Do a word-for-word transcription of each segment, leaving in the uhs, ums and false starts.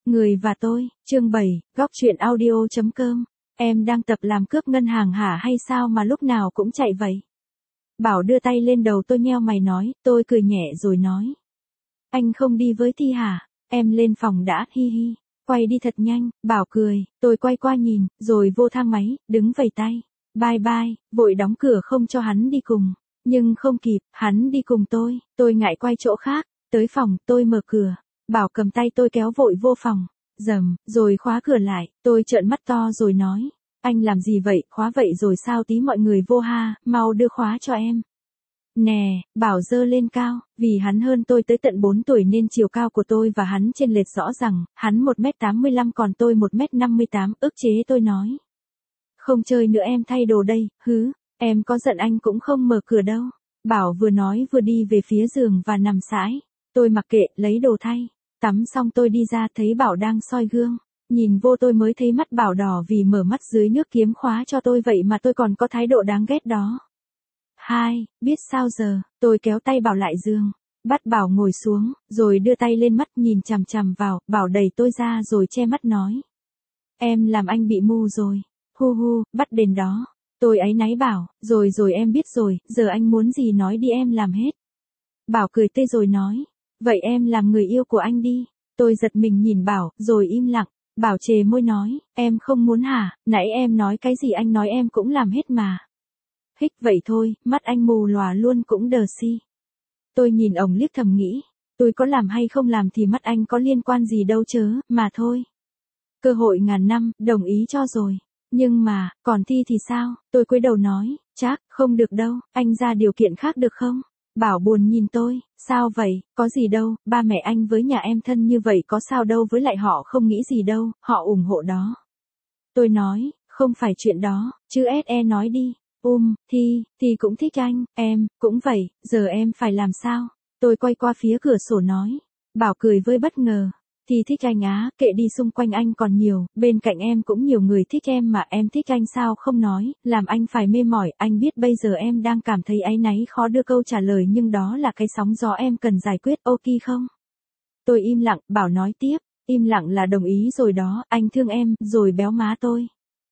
Người và tôi, chương bảy, góc truyện audio.com. Em đang tập làm cướp ngân hàng hả hay sao mà lúc nào cũng chạy vậy? Bảo đưa tay lên đầu tôi nheo mày nói, tôi cười nhẹ rồi nói. Anh không đi với Thi hả? Em lên phòng đã, hi hi. Quay đi thật nhanh, Bảo cười, tôi quay qua nhìn, rồi vô thang máy, đứng vẫy tay. Bye bye, vội đóng cửa không cho hắn đi cùng. Nhưng không kịp, hắn đi cùng tôi, tôi ngại quay chỗ khác. Tới phòng, tôi mở cửa. Bảo cầm tay tôi kéo vội vô phòng. Dầm, rồi khóa cửa lại, tôi trợn mắt to rồi nói. Anh làm gì vậy, khóa vậy rồi sao tí mọi người vô ha, mau đưa khóa cho em. Nè, Bảo giơ lên cao, vì hắn hơn tôi tới tận bốn tuổi nên chiều cao của tôi và hắn chênh lệch rõ ràng, hắn một mét tám mươi lăm còn tôi một mét năm mươi tám, ức chế tôi nói. Không chơi nữa em thay đồ đây, hứ, em có giận anh cũng không mở cửa đâu. Bảo vừa nói vừa đi về phía giường và nằm sải. Tôi mặc kệ, lấy đồ thay. Tắm xong tôi đi ra thấy Bảo đang soi gương. Nhìn vô tôi mới thấy mắt Bảo đỏ vì mở mắt dưới nước kiếm khóa cho tôi vậy mà tôi còn có thái độ đáng ghét đó. Hai, biết sao giờ, tôi kéo tay Bảo lại giường. Bắt Bảo ngồi xuống, rồi đưa tay lên mắt nhìn chằm chằm vào, Bảo đẩy tôi ra rồi che mắt nói. Em làm anh bị mù rồi. Hu hu, bắt đền đó. Tôi áy náy bảo, rồi rồi em biết rồi, giờ anh muốn gì nói đi em làm hết. Bảo cười tê rồi nói, vậy em làm người yêu của anh đi. Tôi giật mình nhìn Bảo, rồi im lặng. Bảo chề môi nói, em không muốn hả, nãy em nói cái gì anh nói em cũng làm hết mà. Hích vậy thôi, mắt anh mù lòa luôn cũng đờ si. Tôi nhìn ổng liếc thầm nghĩ, tôi có làm hay không làm thì mắt anh có liên quan gì đâu chớ, mà thôi. Cơ hội ngàn năm, đồng ý cho rồi. Nhưng mà, còn Thi thì sao? Tôi cúi đầu nói, chắc, không được đâu, anh ra điều kiện khác được không? Bảo buồn nhìn tôi, sao vậy, có gì đâu, ba mẹ anh với nhà em thân như vậy có sao đâu với lại họ không nghĩ gì đâu, họ ủng hộ đó. Tôi nói, không phải chuyện đó, chứ ét e nói đi, um, Thi, Thi cũng thích anh, em, cũng vậy, giờ em phải làm sao? Tôi quay qua phía cửa sổ nói, Bảo cười với bất ngờ. Thì thích anh á, kệ đi xung quanh anh còn nhiều, bên cạnh em cũng nhiều người thích em mà em thích anh sao không nói, làm anh phải mê mỏi, anh biết bây giờ em đang cảm thấy áy náy khó đưa câu trả lời nhưng đó là cái sóng gió em cần giải quyết, ok không? Tôi im lặng, Bảo nói tiếp, im lặng là đồng ý rồi đó, anh thương em, rồi béo má tôi.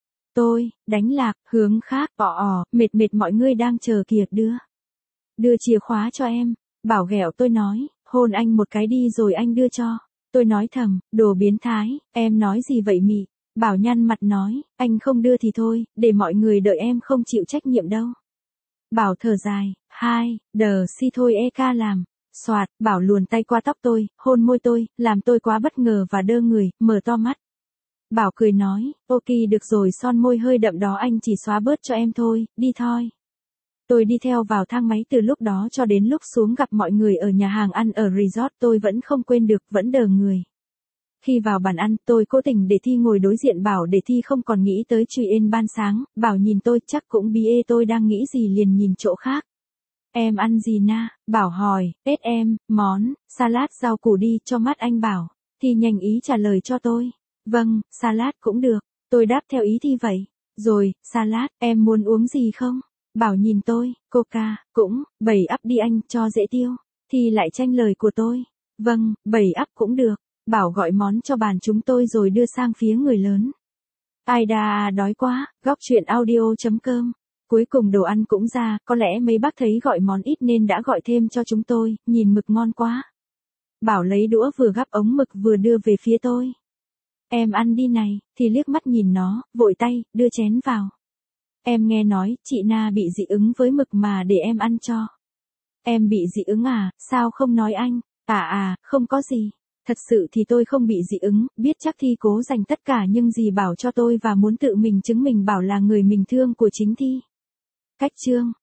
Tôi, đánh lạc, hướng khác, ỏ ỏ, mệt mệt mọi người đang chờ kìa, đưa. Đưa chìa khóa cho em, Bảo ghẹo tôi nói, hôn anh một cái đi rồi anh đưa cho. Tôi nói thầm, đồ biến thái, em nói gì vậy mị? Bảo nhăn mặt nói, anh không đưa thì thôi, để mọi người đợi em không chịu trách nhiệm đâu. Bảo thở dài, hai, đờ si thôi e ca làm. Soạt, Bảo luồn tay qua tóc tôi, hôn môi tôi, làm tôi quá bất ngờ và đơ người, mở to mắt. Bảo cười nói, ok được rồi son môi hơi đậm đó anh chỉ xóa bớt cho em thôi, đi thôi. Tôi đi theo vào thang máy từ lúc đó cho đến lúc xuống gặp mọi người ở nhà hàng ăn ở resort tôi vẫn không quên được, vẫn đờ người. Khi vào bàn ăn, tôi cố tình để Thi ngồi đối diện Bảo để Thi không còn nghĩ tới chuyện yên ban sáng, Bảo nhìn tôi chắc cũng bi ê tôi đang nghĩ gì liền nhìn chỗ khác. Em ăn gì na? Bảo hỏi, tết em, món, salad rau củ đi cho mắt anh Bảo. Thi nhanh ý trả lời cho tôi. Vâng, salad cũng được. Tôi đáp theo ý Thi vậy. Rồi, salad, em muốn uống gì không? Bảo nhìn tôi, coca, cũng, bảy up đi anh, cho dễ tiêu. Thì lại tranh lời của tôi. Vâng, bảy up cũng được. Bảo gọi món cho bàn chúng tôi rồi đưa sang phía người lớn. Ai đà đói quá, góc truyện audio.com. Cuối cùng đồ ăn cũng ra, có lẽ mấy bác thấy gọi món ít nên đã gọi thêm cho chúng tôi, nhìn mực ngon quá. Bảo lấy đũa vừa gắp ống mực vừa đưa về phía tôi. Em ăn đi này, thì liếc mắt nhìn nó, vội tay, đưa chén vào. Em nghe nói, chị Na bị dị ứng với mực mà để em ăn cho. Em bị dị ứng à, sao không nói anh? À à, không có gì. Thật sự thì tôi không bị dị ứng, biết chắc Thi cố dành tất cả nhưng dì bảo cho tôi và muốn tự mình chứng minh Bảo là người mình thương của chính Thi. Cách chương.